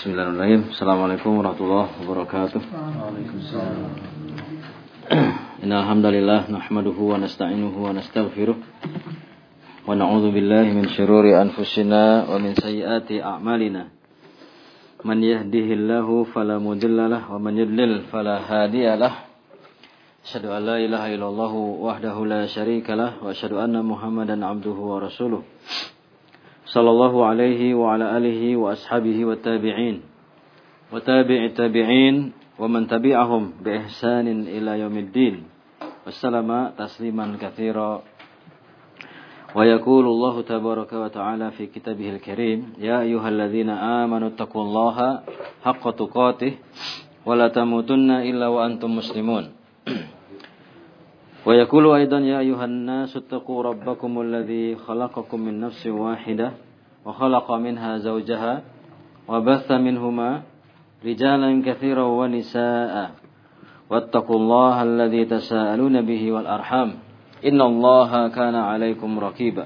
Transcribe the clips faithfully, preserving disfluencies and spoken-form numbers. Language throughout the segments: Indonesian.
Bismillahirrahmanirrahim. Assalamualaikum warahmatullahi wabarakatuh. Waalaikumsalam. Innal hamdalillah nahmaduhu wa nasta'inuhu wa nastaghfiruh wa na'udzu billahi min shururi anfusina wa min sayyiati a'malina. Man yahdihillahu fala mudhillalah wa man yudlil fala hadiyalah. Asyhadu an la ilaha illallah wahdahu la syarikalah wa asyhadu anna Muhammadan abduhu wa rasuluh. Sallallahu alaihi wa ala alihi wa ashabihi wa tabi'in wa tabi'i tabi'in wa man tabi'ahum bi ihsanin ila yaumiddin. Wassalamu tasliman katsira. Wa yaqulu Allah tabaraka wa ta'ala fi kitabihil karim, ya ayyuhalladzina amanu taqullaha haqqa tuqatih wa la tamutunna illa wa antum muslimun. Wa yaqulu aidan ya ayuhan nasu taqu rabbakumul ladzi khalaqakum min nafsin wahidah wa khalaqa minha zawjaha wa batha minhuma rijalan katsiran wa nisaa'a wattaqullaha alladzi tasaaluna bihi wal arham innallaha kana 'alaikum raqiba.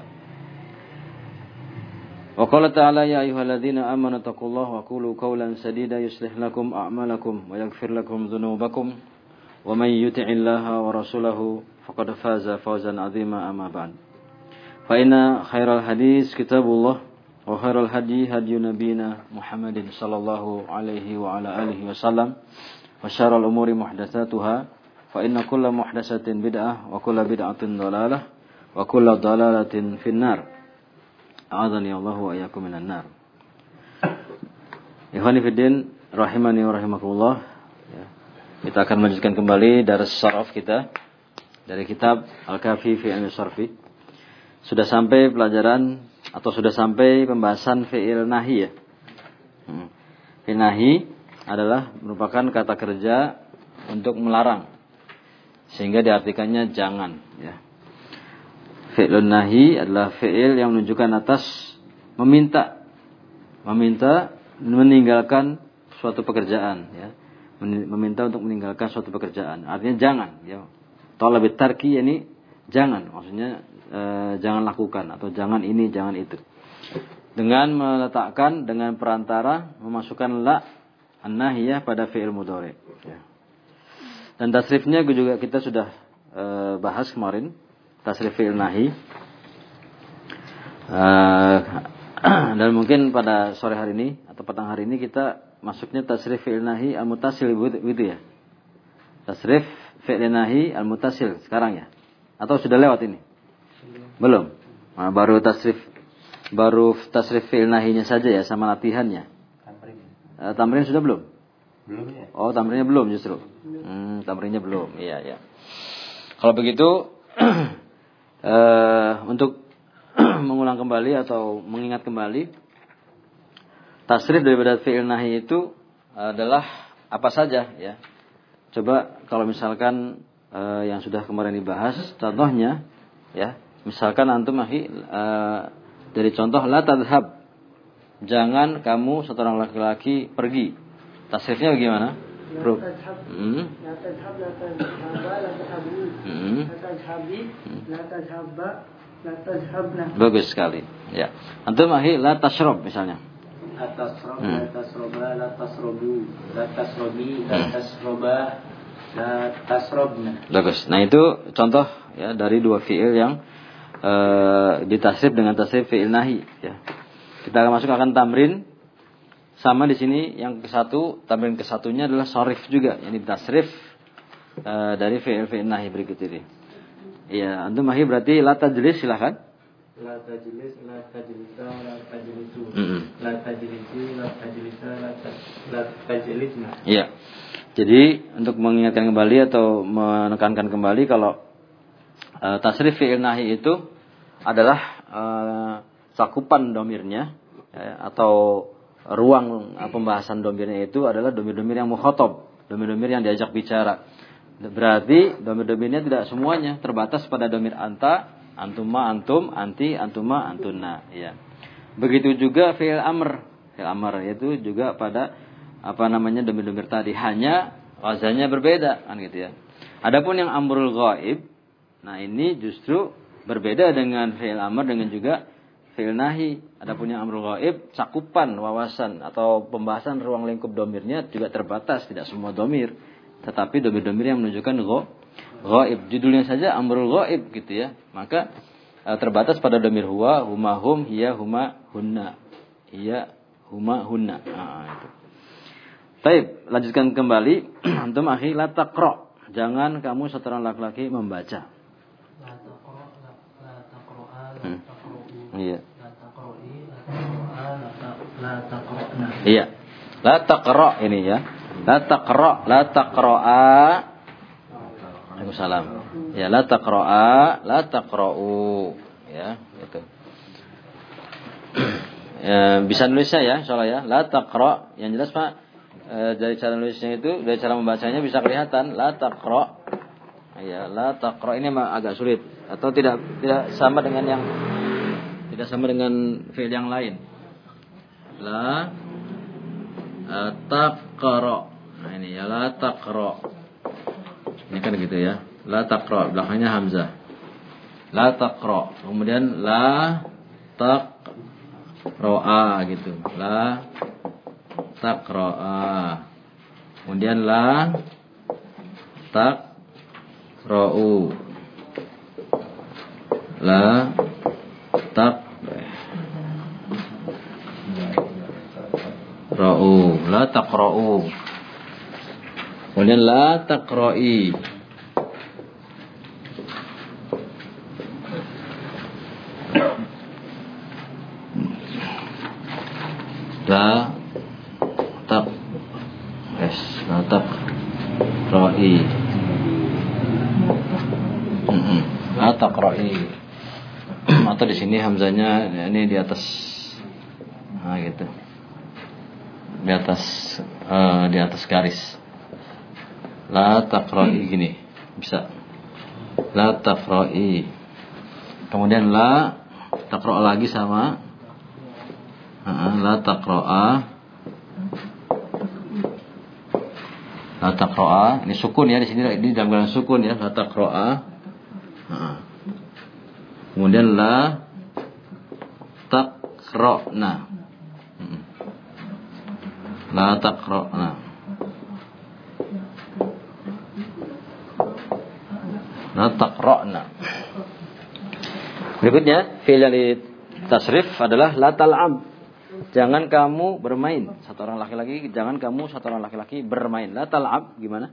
Wa qala ta'ala ya ayyuhalladzina amanu taqullaha wa qulu qawlan sadida yuslih lakum a'malakum wa yaghfir lakum dhunubakum wa may yuti'illaha wa rasulahu faqad faza fawzan 'azima amma ba'd. Fa inna khairal hadis kitabullah wa khairal hadi hadyu nabiyina Muhammadin sallallahu alaihi wa ala alihi wasallam wa syarrul umuri muhdatsatuha fa inna kulla muhdatsatin bid'ah wa kulla bid'atin dhalalah wa kulla dhalalatin finnar. A'adzani Allah wa iyyakum minan nar. Ikhwani fiddin rahimani wa rahimakumullah. Kita akan melanjutkan kembali dari saraf kita dari kitab Al-Kafi fi Ilmi Sarfi. Sudah sampai pelajaran atau sudah sampai pembahasan fi'il nahi ya. Hmm. Fi'il nahi adalah merupakan kata kerja untuk melarang, sehingga diartikannya jangan ya. Fi'il nahi adalah fi'il yang menunjukkan atas meminta, meminta meninggalkan suatu pekerjaan ya. Meminta untuk meninggalkan suatu pekerjaan. Artinya jangan ya. Talabit tarki ini jangan, maksudnya e, jangan lakukan atau jangan ini, jangan itu. Dengan meletakkan dengan perantara memasukkan la an-nahiyah pada fi'il mudhari ya. Dan tasrifnya juga kita sudah e, bahas kemarin, tasrif fi'il nahi. E, dan mungkin pada sore hari ini atau petang hari ini kita masuknya tasrif fi'il nahi al-muttasil gitu ya. Tasrif fi'il nahi al-muttasil sekarang ya. Atau sudah lewat ini? Belum. Nah, baru tasrif baru tasrif fi'il nahinya saja ya sama latihannya. Tamrin. Uh, tamrin sudah belum? Belum ya. Oh, tamrinnya belum justru. Hmm, tamrinnya belum. Iya, ya. Kalau begitu uh, untuk mengulang kembali atau mengingat kembali, tasrif daripada fi'il nahi itu adalah apa saja ya. Coba kalau misalkan e, yang sudah kemarin dibahas contohnya ya. Misalkan antum ahi e, dari contoh la tadhhab. Jangan kamu seorang laki-laki pergi. Tasrifnya bagaimana? La tadhhab. Hmm. La tadhhab la tadhhaba la tadhhabu. Hmm. La tadhhabi la tadhhabba la tadhhabna. Bagus sekali. Ya. Antum ahi la tashrab misalnya. La tasrob, hmm. la tasroba, la tasrobu, la tasrobi, la tasroba, la tasrobna. Bagus. Nah itu contoh ya dari dua fiil yang e, ditasrif dengan tasrif fiil nahi. Ya. Kita akan masuk akan tamrin. Sama di sini yang ke satu, tamrin ke satunya adalah sorif juga, yang ditasrif e, dari fiil fiil nahi berikut ini. Iya, antum mahi berarti la tajlis silakan. La tajlis, la tajlisa, la tajlisu, mm-hmm. la tajlisi, la tajlisa, la tajlisna. Iya. Jadi untuk mengingatkan kembali atau menekankan kembali kalau uh, tasrif fi'il nahi itu adalah uh, cakupan domirnya ya, atau ruang uh, pembahasan domirnya itu adalah domir-domir yang mukhatab, domir-domir yang diajak bicara. Berarti domir-domirnya tidak semuanya terbatas pada domir anta, antuma, antum, anti, antuma, antuna ya. Begitu juga fi'il amr. Fi'il amr itu juga pada apa namanya domir-domir tadi, hanya wazannya berbeda kan gitu ya. Adapun yang amrul ghaib, nah ini justru berbeda dengan fi'il amr dengan juga fi'il nahi. Adapun yang amrul ghaib, cakupan wawasan atau pembahasan ruang lingkup domirnya juga terbatas, tidak semua domir. Tetapi domir-domir yang menunjukkan ghaib. Judulnya saja amrul ghaib gitu ya. Maka terbatas pada domir huwa, huma, hum, hiya, huma, hunna. Hiya, huma, hunna. Nah, itu. Baik, lanjutkan kembali. Antum akhi, la taqra. Jangan kamu seorang laki-laki membaca. La taqra, la taqra, la Hmm. taqra. Iya. La taqra'i, la taqra, la taqra'na. Iya. La taqra ini ya. La taqra, la taqra'a. Waalaikumsalam. Ya, la taqra'a, la taqra'u. Ya, itu. Ya, bisa nulisnya ya, insyaallah ya. La taqra, yang jelas Pak, e, dari cara nulisnya itu, dari cara membacanya bisa kelihatan la taqra. Ya, la taqra ini memang agak sulit atau tidak tidak sama dengan yang tidak sama dengan fi'il yang lain. La taqra. Nah ini ya, la taqra. Ini kan gitu ya. La taqra, belakangnya hamzah. La taqra. Kemudian la taqra'a gitu. La taqra'a. Kemudian la taqra'u. La taqra'u. La taqra'u. Kemudian la taqra'i. La tak yes, la taqra'i. Mm-mm. La taqra'i. Atau di sini hamzanya ini di atas. Nah gitu. Di atas uh, di atas garis. La taqra'i gini. Bisa. La taqra'i. Kemudian la taqra' lagi sama la taqra'a. La taqra'a, ini sukun ya di sini, ini dalam keadaan sukun ya, la taqra'a. Kemudian la taqra'na. La taqra'na. La taqra'na. Berikutnya fi'il yang ditasrif adalah la tal'ab. Jangan kamu bermain. Satu orang laki-laki, jangan kamu satu orang laki-laki bermain. La tal'ab gimana?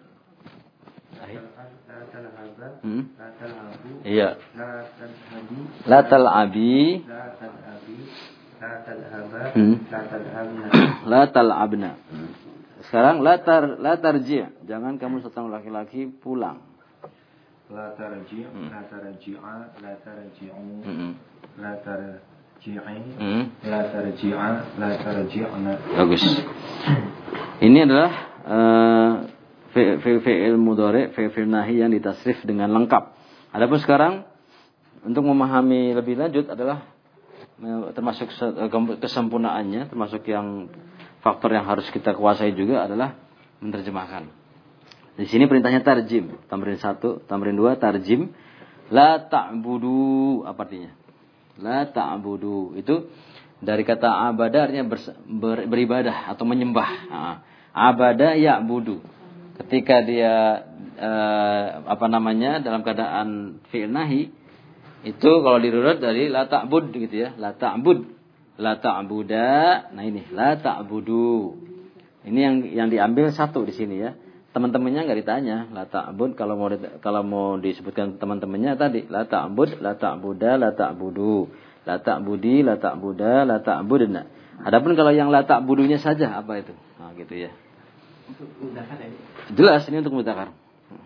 La tal'aba. Hmm? La tal'abu. Iya. La tal'abi. La tal'abi. La tal'abi. La tal'aba. Hmm. La tal'abna. La tal'abna. Sekarang la tar la tarji'. Jangan kamu satu orang laki-laki pulang. La tarji', Hmm. la tarji'a, la tarji'u. Hmm. La tar Hmm. La tarji'a, la tarji'na. Bagus. Ini adalah uh, fi'il mudhari', fi'il nahi yang ditasrif dengan lengkap. Adapun sekarang untuk memahami lebih lanjut adalah termasuk kesempurnaannya, termasuk yang faktor yang harus kita kuasai juga adalah menerjemahkan. Di sini perintahnya tarjim. Tamrin satu, tamrin dua, tarjim. La ta'budu, apa artinya? La ta'budu itu dari kata abada artinya ber, ber, beribadah atau menyembah. Nah, abada ya'budu. Ketika dia eh, apa namanya dalam keadaan fi'il nahi itu kalau dirurut dari la ta'bud gitu ya. La ta'bud, la ta'buda. Nah ini la ta'budu. Ini yang yang diambil satu di sini ya. Teman-temannya enggak ditanya, la ta'bud kalau mau kalau mau disebutkan teman-temannya tadi, la ta'bud, la ta'buda, la ta'budu, la ta'budi, la ta'buda, la ta'budna. Adapun kalau yang la ta'budunya saja apa itu? Nah, gitu ya. Untuk mudzakkar ya. Jelas ini untuk mudzakkar.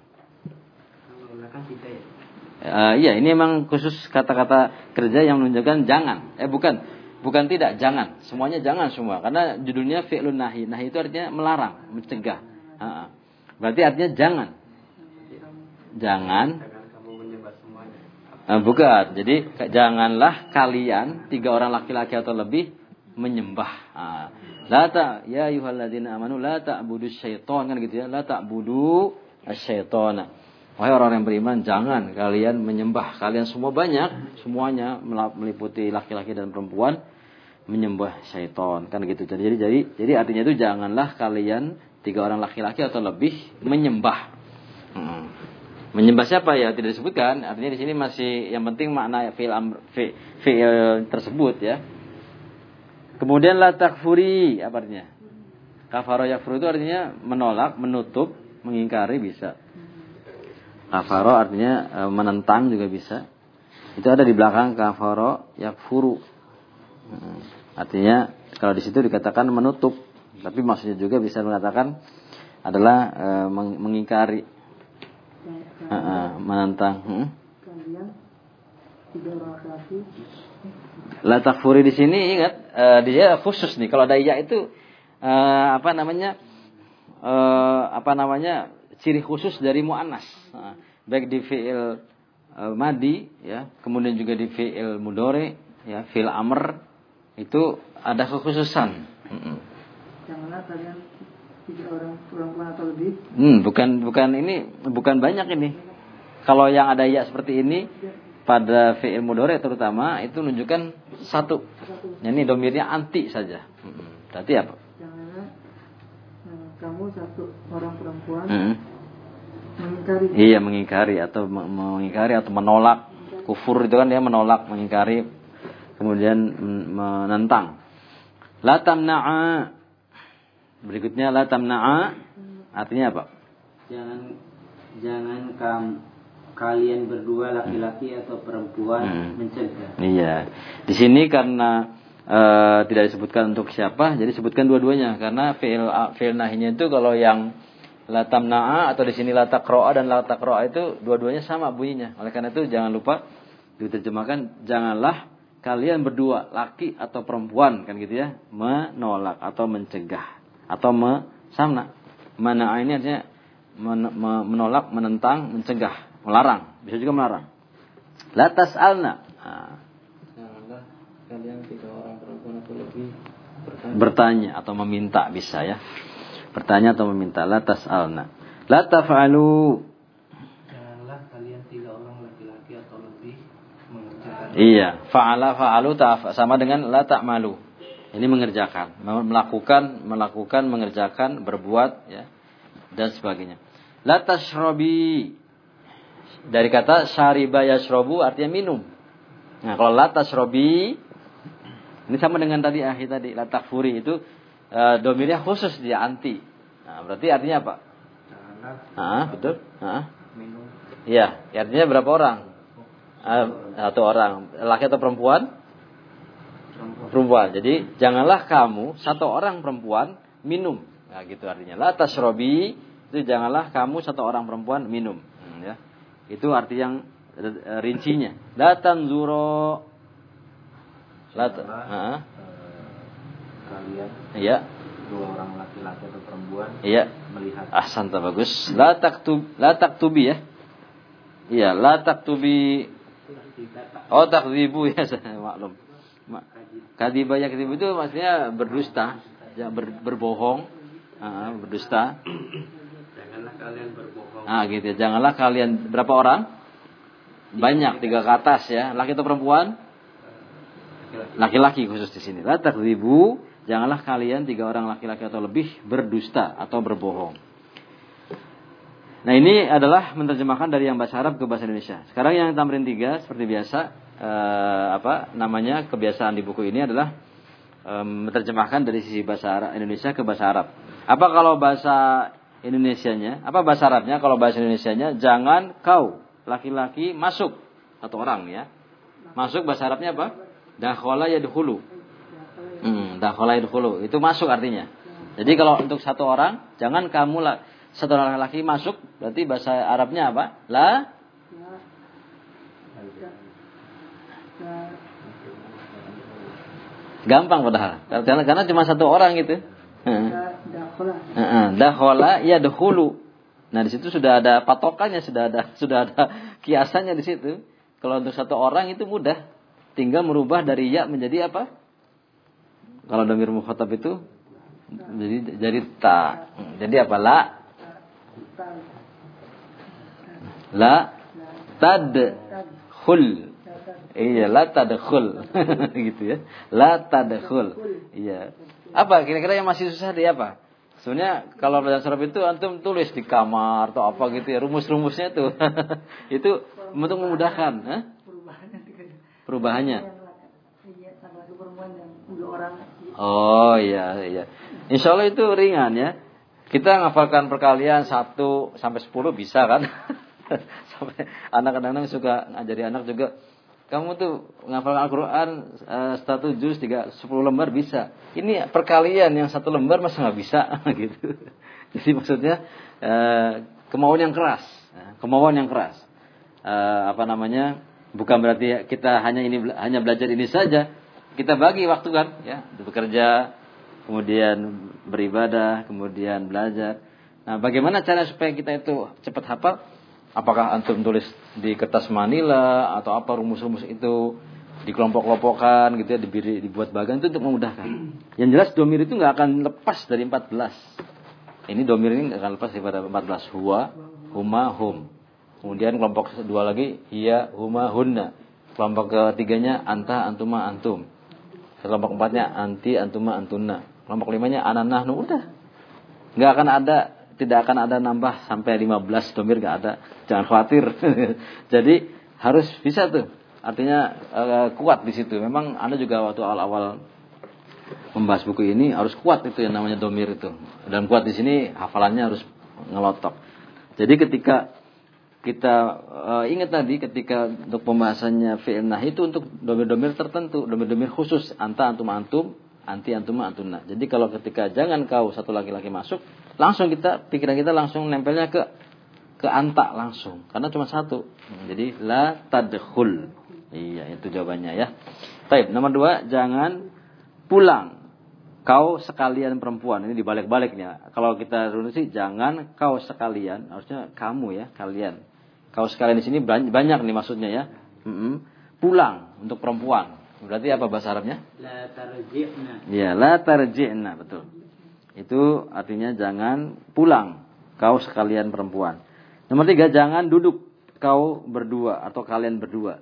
Kalau mudzakkar tidak ya. Uh, iya, ini memang khusus kata-kata kerja yang menunjukkan jangan. Eh bukan, bukan tidak, jangan. Semuanya jangan semua karena judulnya fi'lun nahi. Nahi itu artinya melarang, mencegah. Uh-uh. Berarti artinya jangan. Jangan. Jangan kamu menyembah semuanya. Uh, bukan. Jadi janganlah kalian tiga orang laki-laki atau lebih menyembah. Uh, la ta ya ayyuhalladzina amanu la ta'budus syaitan kan gitu ya. La ta'budu asyaitana. Wahai orang yang beriman, jangan kalian menyembah. Kalian semua banyak, semuanya meliputi laki-laki dan perempuan menyembah syaitan, kan gitu. Jadi jadi jadi artinya itu janganlah kalian tiga orang laki-laki atau lebih menyembah. Hmm. Menyembah siapa ya tidak disebutkan. Artinya di sini masih yang penting makna fi'il amr, fi, fi'il tersebut ya. Kemudian la takfuri apa artinya? Kafara yakfuru itu artinya menolak, menutup, mengingkari bisa. Kafaro artinya e, menentang juga bisa. Itu ada di belakang kafaro yakfuru. Hmm. Artinya kalau di situ dikatakan menutup, tapi maksudnya juga bisa mengatakan adalah e, meng, mengingkari, e, e, menentang. Hmm? La takfuri di sini ingat e, dia khusus nih. Kalau ada ya itu e, apa namanya e, apa namanya ciri khusus dari mu'annas. Nah, baik di fi'il uh, madi ya, kemudian juga di fi'il mudhari ya, fi'il amr itu ada kekhususan. Heeh. Janganlah kalian tiga orang perempuan atau lebih. Hmm, bukan bukan ini bukan banyak ini. Kalau yang ada ya seperti ini pada fi'il mudhari terutama itu menunjukkan satu. satu. Ini domirnya anti saja. Heeh. Berarti apa? Kamu satu orang perempuan hmm. mengingkari. Iya mengingkari atau mengingkari atau menolak. Kufur itu kan dia menolak, mengingkari, kemudian menentang. La tamna'a. Berikutnya la tamna'a artinya apa? Jangan jangan kam, kalian berdua laki-laki atau perempuan hmm. mencegah. Iya. Di sini karena Uh, tidak disebutkan untuk siapa, jadi sebutkan dua-duanya karena fi'il fi'il nahinya itu kalau yang la tamna'a atau di sini la taqra'a dan la taqra'a itu dua-duanya sama bunyinya. Oleh karena itu jangan lupa diterjemahkan janganlah kalian berdua laki atau perempuan kan gitu ya, menolak atau mencegah atau mesamna. Mana'a ini artinya men- menolak, menentang, mencegah, melarang, bisa juga melarang. La tas'alna. Nah, kalian tiga orang perempuan atau lebih bertanya. bertanya atau meminta bisa ya. Bertanya atau meminta. La tas'alna. La taf'alu. Janganlah kalian tiga orang laki-laki atau lebih mengerjakan. Iya, fa'ala fa'alu ta'af sama dengan la ta'malu. Ini mengerjakan, melakukan, melakukan, mengerjakan, berbuat ya dan sebagainya. La tashrabi. Dari kata syariba yashrabu artinya minum. Nah, kalau la tashrabi ini sama dengan tadi akhir tadi la takfuri itu e, domirnya khusus dia anti. Nah, berarti artinya apa? Ah, betul? Ah. Minum. Iya, artinya berapa orang? Ah, satu orang. Laki atau perempuan? Perempuan. Perempuan. Jadi janganlah kamu satu orang perempuan minum. Nah, gitu artinya. La tashrabi itu janganlah kamu satu orang perempuan minum. Hmm, ya. Itu arti yang rincinya. La tanzuro. La uh, kalian iya dua orang laki-laki atau perempuan iya melihat. Ahsan, bagus. La taktub la taktubi ya. Iya, la taktubi. Oh, takdzibu ya, maklum. Kadiba yakdzibu itu maksudnya berdusta, ya, ber, berbohong, uh, berdusta. Janganlah kalian berbohong. Ah, gitu ya. Janganlah kalian berapa orang? Banyak, tiga ke atas ya. Laki atau perempuan? Laki-laki khusus di sini. La takdzibu, janganlah kalian tiga orang laki-laki atau lebih berdusta atau berbohong. Nah, ini adalah menerjemahkan dari yang bahasa Arab ke bahasa Indonesia. Sekarang yang tamrin tiga seperti biasa eh, apa namanya kebiasaan di buku ini adalah eh, menerjemahkan dari sisi bahasa Arab Indonesia ke bahasa Arab. Apa kalau bahasa Indonesianya? Apa bahasa Arabnya? Kalau bahasa Indonesianya jangan kau laki-laki masuk satu orang ya. Masuk bahasa Arabnya apa? Dakhala yadkhulu. Hmm, dakhala yadkhulu. Itu masuk artinya. Jadi kalau untuk satu orang, jangan kamu lah satu orang laki masuk, berarti bahasa Arabnya apa? La gampang padahal. Karena, karena cuma satu orang gitu. Heeh. Dakhala yadkhulu. Nah, di situ sudah ada patokannya, sudah ada sudah ada kiasannya di situ. Kalau untuk satu orang itu mudah. Tinggal merubah dari ya menjadi apa? Kalau dhamir mukhatab itu jadi jadi ta. Jadi apa? La. La tadkhul. Iya, la tadkhul. Gitu ya. La tadkhul. Iya. Apa kira-kira yang masih susah di apa? Sebenarnya kalau belajar saraf itu antum tulis di kamar atau apa gitu ya, rumus-rumusnya tuh. Itu untuk memudahkan, Hah? Perubahannya. Oh iya iya. Insya Allah itu ringan ya. Kita ngafalkan perkalian satu sampai sepuluh bisa kan? Sampai anak kadang-kadang suka ngajari anak juga. Kamu tuh ngafalkan Al-Quran uh, satu juz tiga sepuluh lembar bisa. Ini perkalian yang satu lembar masa nggak bisa gitu. Jadi maksudnya uh, kemauan yang keras, kemauan yang keras. Uh, apa namanya? Bukan berarti kita hanya ini hanya belajar ini saja. Kita bagi waktu kan, ya, bekerja, kemudian beribadah, kemudian belajar. Nah, bagaimana cara supaya kita itu cepat hafal? Apakah antum tulis di kertas manila atau apa rumus-rumus itu dikelompok-kelompokkan gitu ya, diberi, dibuat bagian itu untuk memudahkan. Yang jelas domir itu nggak akan lepas dari empat belas. Ini domir ini nggak akan lepas daripada empat belas. Huwa, huma, hum. Kemudian kelompok kedua lagi hiya, huma, hunna. Kelompok ketiganya anta, antuma, antum. Kelompok empatnya anti, antuma, antunna. Kelompok limanya ana, nahnu. Udah. Nggak akan ada, tidak akan ada nambah sampai lima belas domir, nggak ada. Jangan khawatir. Jadi harus bisa tuh. Artinya uh, kuat di situ. Memang Anda juga waktu awal-awal membahas buku ini harus kuat itu yang namanya domir itu. Dan kuat di sini hafalannya harus ngelotok. Jadi ketika kita uh, ingat tadi ketika untuk pembahasannya fi'il nahi itu untuk domir-domir tertentu, domir-domir khusus anta, antum, antum, anti, antum, antuna. Jadi kalau ketika jangan kau satu laki-laki masuk, langsung kita pikiran kita langsung nempelnya ke ke anta langsung karena cuma satu. Jadi la tadkhul. Iya, itu jawabannya ya. Baik, nomor dua, jangan pulang kau sekalian perempuan. Ini dibalik-baliknya. Kalau kita runut sih jangan kau sekalian, harusnya kamu ya, kalian. Kau sekalian di sini banyak nih maksudnya ya. Mm-mm. Pulang untuk perempuan. Berarti apa bahasa Arabnya? La tarji'na. Iya, la tarji'na, betul. Itu artinya jangan pulang kau sekalian perempuan. Nomor tiga, jangan duduk kau berdua atau kalian berdua.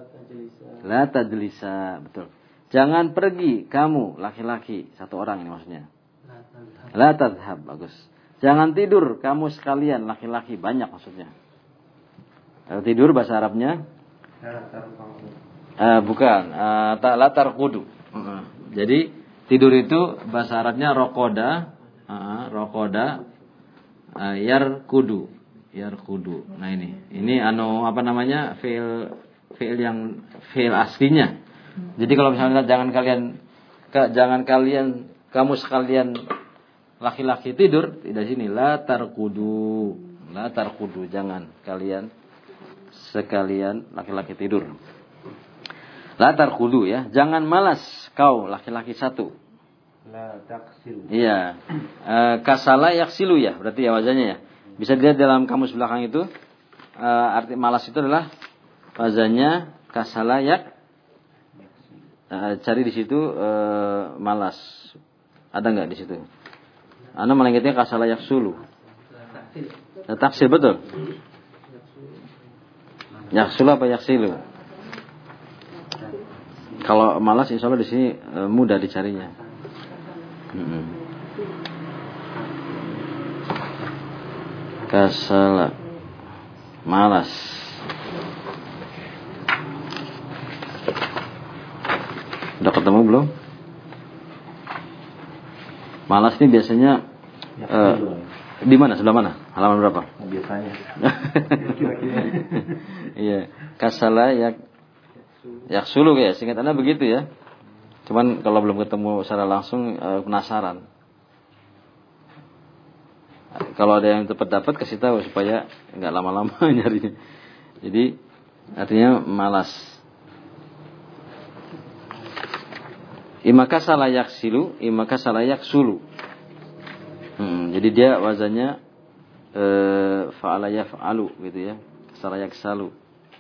La tajlisa, betul. Jangan pergi kamu laki-laki satu orang ini maksudnya. La tadhhab, bagus. Jangan tidur kamu sekalian laki-laki banyak maksudnya. Kalau tidur bahasa Arabnya uh, bukan uh, ta la tarqudu. Uh, jadi tidur itu bahasa Arabnya rokoda, uh, rokoda, uh, yarkudu, yarkudu. Nah ini, ini anu apa namanya fiil fiil yang fiil aslinya. Jadi kalau misalnya jangan kalian, jangan kalian, kamu sekalian laki-laki tidur, tidak sini la tarkudu, la tarkudu, jangan kalian sekalian laki-laki tidur. La tarkudu ya, jangan malas kau laki-laki satu. La taksilu. Iya. E, kasala yaksilu ya, berarti ya wazannya ya. Bisa dilihat dalam kamus belakang itu, e, arti malas itu adalah wazannya kasala yak. E, cari di situ e, malas. Ada enggak di situ? Anda melengketnya kasala yaksulu. Taksil. Taksil betul. Yaksulu apa yaksilu? Kalau malas insya Allah di sini e, mudah dicarinya. Hmm. Kasala, malas. Udah ketemu belum? Malas ini biasanya ya, uh, di mana? Sebelah mana? Halaman berapa? Biasanya. Iya, kasala yak yaksulu ya. Singkat Anda begitu ya. Cuman kalau belum ketemu secara langsung uh, penasaran. Kalau ada yang cepat dapat kasih tahu supaya enggak lama-lama nyarinya. Jadi artinya malas. Imaka salayak silu, imaka salayak sulu. Hmm, jadi dia wazannya e, fa'ala yaf'alu gitu ya. Salayak salu.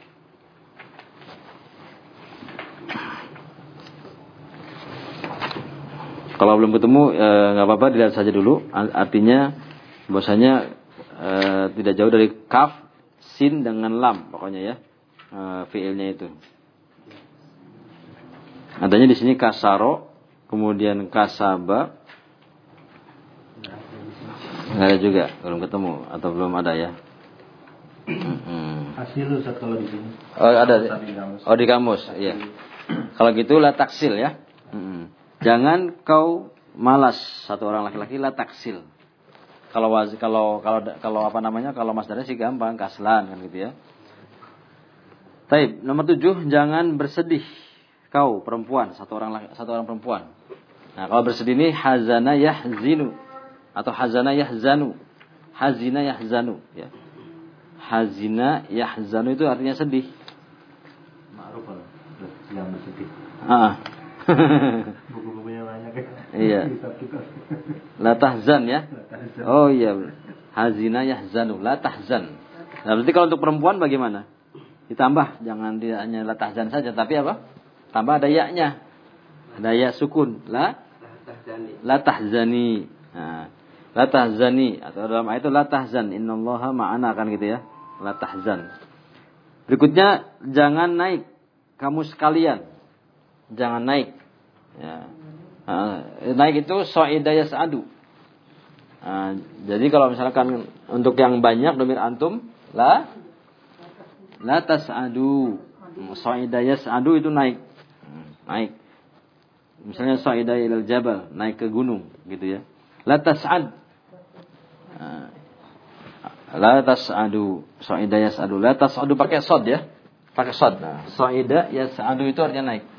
Kalau belum ketemu enggak e, apa-apa dilihat saja dulu. Artinya bahwasanya e, tidak jauh dari kaf, sin dengan lam pokoknya ya. Uh, fiilnya itu. Adanya di sini kasaro, kemudian kasaba. Enggak ada juga, belum ketemu atau belum ada ya. Hasil Ustaz kalau di sini. Oh, ada. Oh, di kamus, iya. Kalau gitu la taksil ya. Jangan kau malas, satu orang laki-laki la taksil. Kalau kalau kalau kalau apa namanya? Kalau masdarnya sih gampang, kaslan kan gitu ya. Baik, nomor tujuh, jangan bersedih kau perempuan, satu orang satu orang perempuan. Nah, kalau bersedih ini hazana yahzinu atau hazana yahzanu. Hazina yahzanu ya. Hazina yahzanu itu artinya sedih. Ma'ruf kalau yang bersedih. Ah. Buku-bukunya banyak kan. Iya. La tahzan ya. Oh iya. Hazina yahzanu, la tahzan. Nah, berarti kalau untuk perempuan bagaimana? Ditambah, jangan tidak hanya la tahzan saja, tapi apa? Tambah ada ya-nya. Ada ya sukun, la la tahzani. Nah, la tahzani atau dalam ayat itu la tahzan, innallaha ma'ana kan gitu ya. La tahzan. Berikutnya, jangan naik kamu sekalian. Jangan naik. Ya. Nah, naik itu sa'ida yas'adu. Nah, jadi kalau misalkan untuk yang banyak domir antum la la tas'adu. Sa'ida yas'adu itu naik. Naik. Misalnya sa'ida ilal jabal, naik ke gunung gitu ya. La tas'ad. La tas'adu. Sa'ida yas'adu. La tas'adu pakai shad ya. Pakai shad. Nah, sa'ida yas'adu itu artinya naik.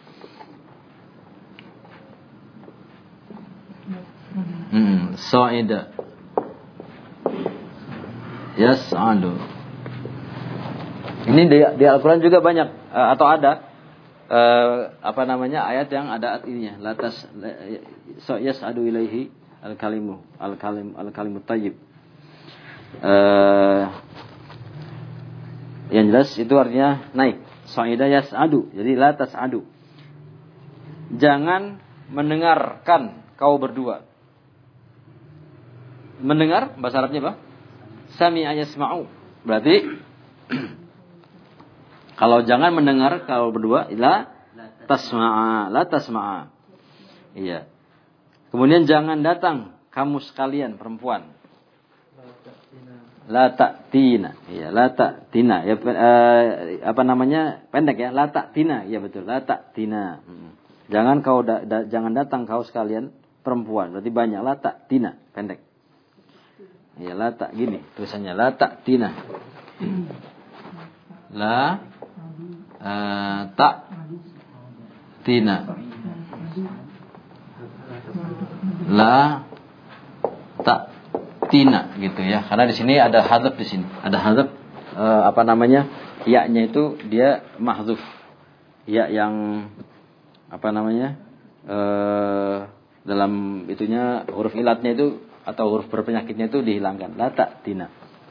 Hmm, sa'ida yas'adu. Ini di, di Al-Quran juga banyak uh, atau ada uh, apa namanya ayat yang ada ininya. Latas so yas'adu ilaihi al-kalimu al-kalim al-kalimu thayyib. Uh, yang jelas itu artinya naik. Sa'ida yas'adu. Jadi la tas'adu. Jangan mendengarkan kau berdua. Mendengar bahasa Arabnya apa? Sami'a yasma'u. Berarti kalau jangan mendengar kalau berdua, la tasma'a, la tasma'a. Iya. Kemudian jangan datang kamu sekalian perempuan. La ta'tina. Iya, la ta'tina. Ya eh, apa namanya? Pendek ya, la ta'tina. Iya betul, la ta'tina. Hmm. Jangan kau da, da, jangan datang kau sekalian perempuan. Berarti banyak la ta'tina, pendek. Iya, la ta' gini tulisannya, la ta'tina. La Uh, tak tina la tak tina gitu ya, karena di sini ada hadzaf, di sini ada hadzaf uh, apa namanya ya-nya itu dia mahdzuf, ya yang apa namanya uh, dalam itunya huruf ilatnya itu atau huruf berpenyakitnya itu dihilangkan, la tak tina,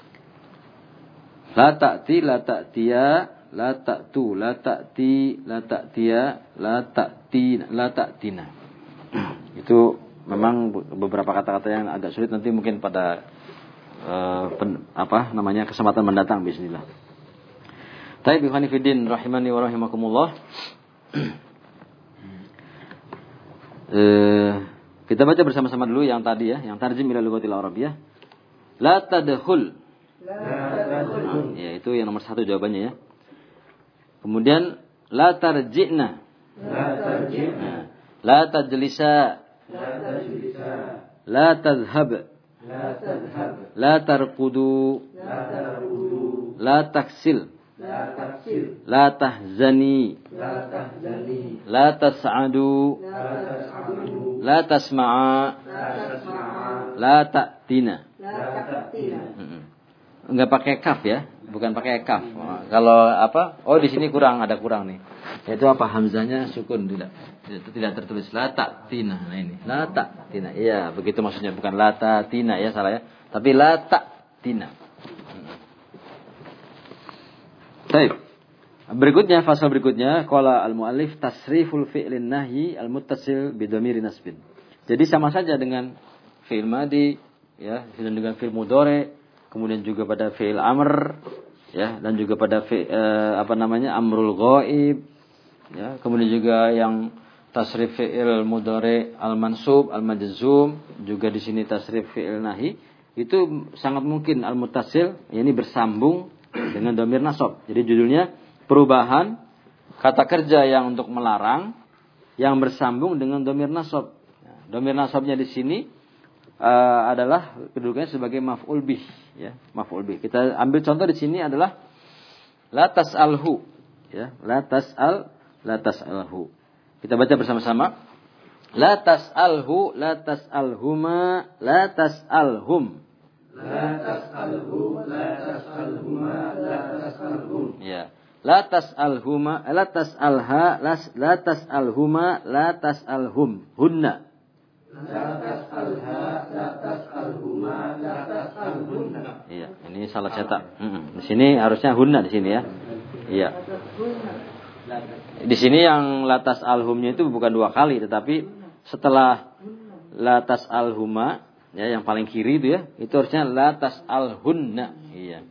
la ta'ti, la ta'tiya, la ta'tu, la ta'ti, la ta'tiya, la ta'ti, la ta'tina. Itu memang beberapa kata-kata yang agak sulit, nanti mungkin pada uh, pen, apa namanya kesempatan mendatang bismillah. Taib ikhwani fiddin rahimani wa rahimakumullah. uh, kita baca bersama-sama dulu yang tadi ya, yang tarjim ila lughatil arabiyyah. La tadkhul. La tadkhul. Ya, itu yang nomor satu jawabannya ya. Kemudian la tarji'na. La tarji'na. La tajlisa. La tajlisa. La tadhhab. La tadhhab. La tarqudu. La tarqudu. La taksil. La taksil. La tahzani. La tahzani. La tas'adu. La tas'adu. La tasma'a. La tasma'a. La ta'tina. La ta'tina. Enggak pakai kaf ya. Bukan pakai kaf. Oh, kalau apa? Oh di sini kurang, ada kurang nih. Yaitu apa? Hamzahnya sukun, tidak. Itu tidak tertulis la ta'tina. Nah ini, la ta'tina. Iya, begitu maksudnya, bukan la ta'tina ya, salah ya. Tapi la ta'tina. Baik. Berikutnya, fasal berikutnya, qala al-muallif tasriful fi'lin nahyi al-muttasil bi dhamiri nasbin. Jadi sama saja dengan fi'il madi ya, dengan fi'il mudhari, kemudian juga pada fi'il amr ya, dan juga pada fi, eh, apa namanya amrul ghaib, ya, kemudian juga yang tasrif fi'il mudhari al-mansub, al-majzum, juga di sini tasrif fi'il nahi, itu sangat mungkin al-muttasil, yakni bersambung dengan dhamir nasab. Jadi judulnya perubahan kata kerja yang untuk melarang yang bersambung dengan dhamir nasab. Dhamir nasabnya di sini uh, adalah kedudukannya sebagai maf'ul bih, ya, maf'ul bih. Kita ambil contoh di sini adalah la tas'alhu, ya, la tas'al, la tas'alhu. Kita baca bersama-sama. La tas'alhu, la tas'alhuma, la tas'alhum. La tas'alhu, la tas'alhuma, la tas'alhum. Ya. La tas'alhuma, la tas'alha, la tas'alhuma, la tas'alhum. Hunna. La tas'alha, la tas'alhuma, la tas'alhunna. Iya, ini salah cetak. Mm-mm. Di sini harusnya hunna di sini ya. Iya. Di sini yang la tas'alhumnya itu bukan dua kali, tetapi setelah la tas'alhuma, ya, yang paling kiri itu ya, itu harusnya la tas'alhunna. Iya.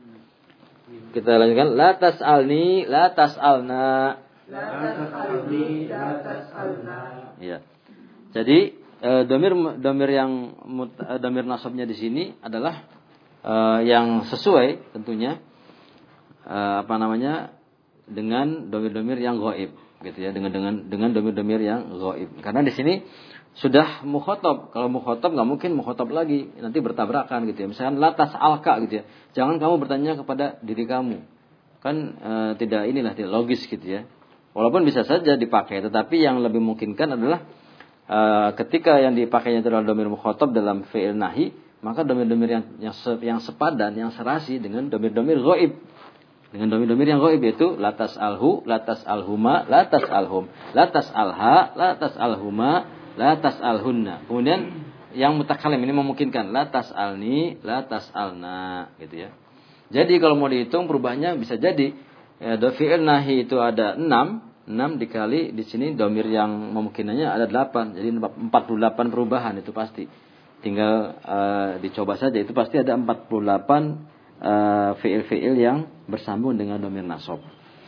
Kita lanjutkan, la tas'alni, la tas'alna. La tas'alni, la tas'alna. Iya. Jadi e, domir domir yang e, domir nasabnya di sini adalah e, yang sesuai tentunya e, apa namanya dengan domir-domir yang ghaib, gitu ya, dengan dengan dengan domir-domir yang ghaib. Karena di sini sudah mukhatab. Kalau mukhatab nggak mungkin mukhatab lagi, nanti bertabrakan gitu ya. Misalkan la tas'alka gitu ya. Jangan kamu bertanya kepada diri kamu. Kan e, tidak inilah tidak logis gitu ya. Walaupun bisa saja dipakai, tetapi yang lebih memungkinkan adalah e, ketika yang dipakainya adalah domir mukhatab dalam fi'il nahi, maka domir-domir yang yang, se, yang sepadan, yang serasi dengan domir-domir ghaib. Dengan domir-domir yang ghaib yaitu la tas'alhu, la tas'alhuma, la tas'alhum, la tas'alha, la tas'alhuma, la tas'alhunna. Kemudian yang mutakalim ini memungkinkan la tas'alni, la tas'alna, gitu ya. Jadi kalau mau dihitung perubahannya bisa jadi ya, do fi'il nahi itu ada enam, enam dikali di sini domir yang memungkinannya ada delapan. Jadi empat puluh delapan perubahan itu pasti. Tinggal uh, dicoba saja, itu pasti ada empat puluh delapan uh, fi'il-fi'il yang bersambung dengan domir nasab.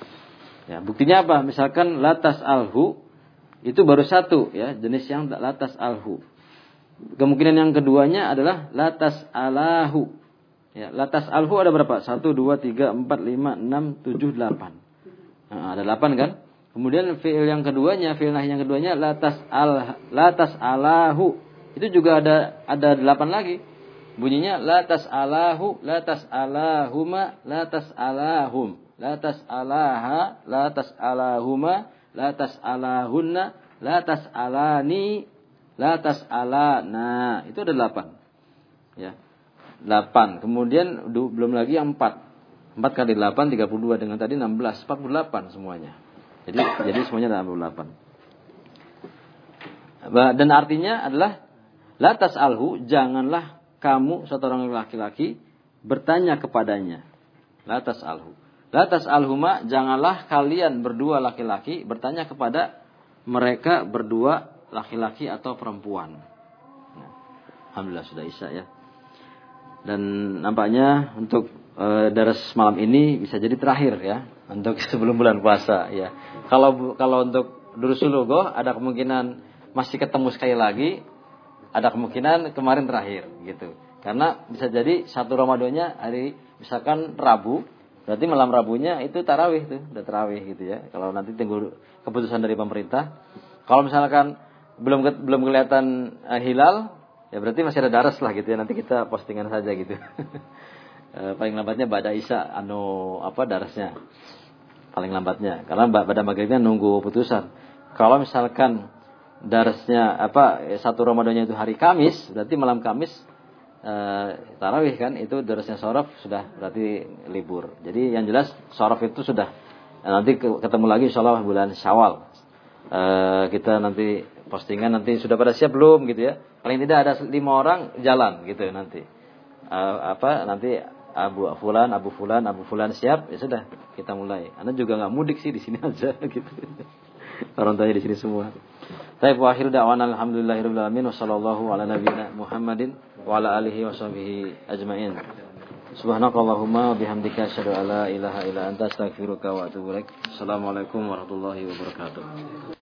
Ya, buktinya apa? Misalkan la tas'alhu itu baru satu ya, jenis yang la tas'alhu. Kemungkinan yang keduanya adalah la tas'alahu. Ya, la tas'alhu ada berapa? satu, dua, tiga, empat, lima, enam, tujuh, delapan. Nah, ada delapan kan? Kemudian fi'il yang keduanya, fi'il nahi yang keduanya la tas'al, la tas'alahu. Itu juga ada ada delapan lagi. Bunyinya la tas'alahu, la tas'alahuma, la tas'alahum, la tas'alaha, la tas'alahuma, la tas'alahunna, la tas'alani, la tas'alana. Itu ada delapan. Ya. Delapan. Kemudian du, belum lagi yang empat. Empat kali delapan, tiga puluh dua. Dengan tadi enam belas, empat puluh delapan semuanya. Jadi jadi semuanya ada enam puluh delapan. Dan artinya adalah la tas'alhu, janganlah kamu satu orang laki-laki bertanya kepadanya. La tas'alhu. La tas'alhuma, janganlah kalian berdua laki-laki bertanya kepada mereka berdua laki-laki atau perempuan. Nah, alhamdulillah sudah isya ya. Dan nampaknya untuk e, daras malam ini bisa jadi terakhir ya, untuk sebelum bulan puasa ya. Kalau kalau untuk durusul lugah ada kemungkinan masih ketemu sekali lagi, ada kemungkinan kemarin terakhir gitu. Karena bisa jadi satu Ramadannya hari misalkan Rabu, berarti malam Rabunya itu tarawih tuh, udah tarawih gitu ya. Kalau nanti tunggu keputusan dari pemerintah. Kalau misalkan belum belum kelihatan uh, hilal, ya berarti masih ada daras lah gitu ya. Nanti kita postingan saja gitu. e, paling lambatnya pada Isya anu apa darasnya. Paling lambatnya. Karena pada maghribnya nunggu putusan. Kalau misalkan darasnya apa satu Ramadannya itu hari Kamis, berarti malam Kamis e, tarawih kan, itu darasnya sorof sudah berarti libur. Jadi yang jelas sorof itu sudah nanti ketemu lagi insyaallah bulan Syawal. E, kita nanti postingan nanti sudah pada siap belum gitu ya. Paling tidak ada lima orang jalan gitu nanti. E, apa nanti Abu Fulan, Abu Fulan, Abu Fulan siap, ya sudah kita mulai. Anda juga nggak mudik sih di sini aja gitu. Orang tuanya di sini semua. Baik, wa akhiru da'wana alhamdulillahirabbil alamin wa sallallahu ala nabiyyina Muhammadin wa ala alihi wa sahbihi ajmain. Subhanakallahumma bihamdika asyhadu an la ilaha illa anta astaghfiruka wa atubu ilaik. Assalamualaikum warahmatullahi wabarakatuh.